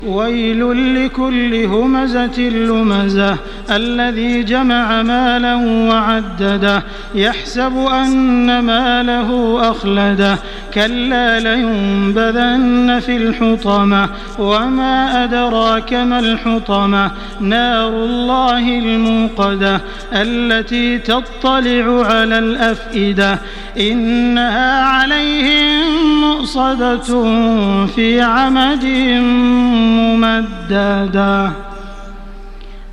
ويل لكل همزة لمزة الذي جمع مالا وعدده يحسب أن ماله أخلده كلا لينبذن في الحطمة وما أدراك ما الحطمة نار الله الموقدة التي تطلع على الأفئدة إنها عليهم مؤصدة في عمد ممددة.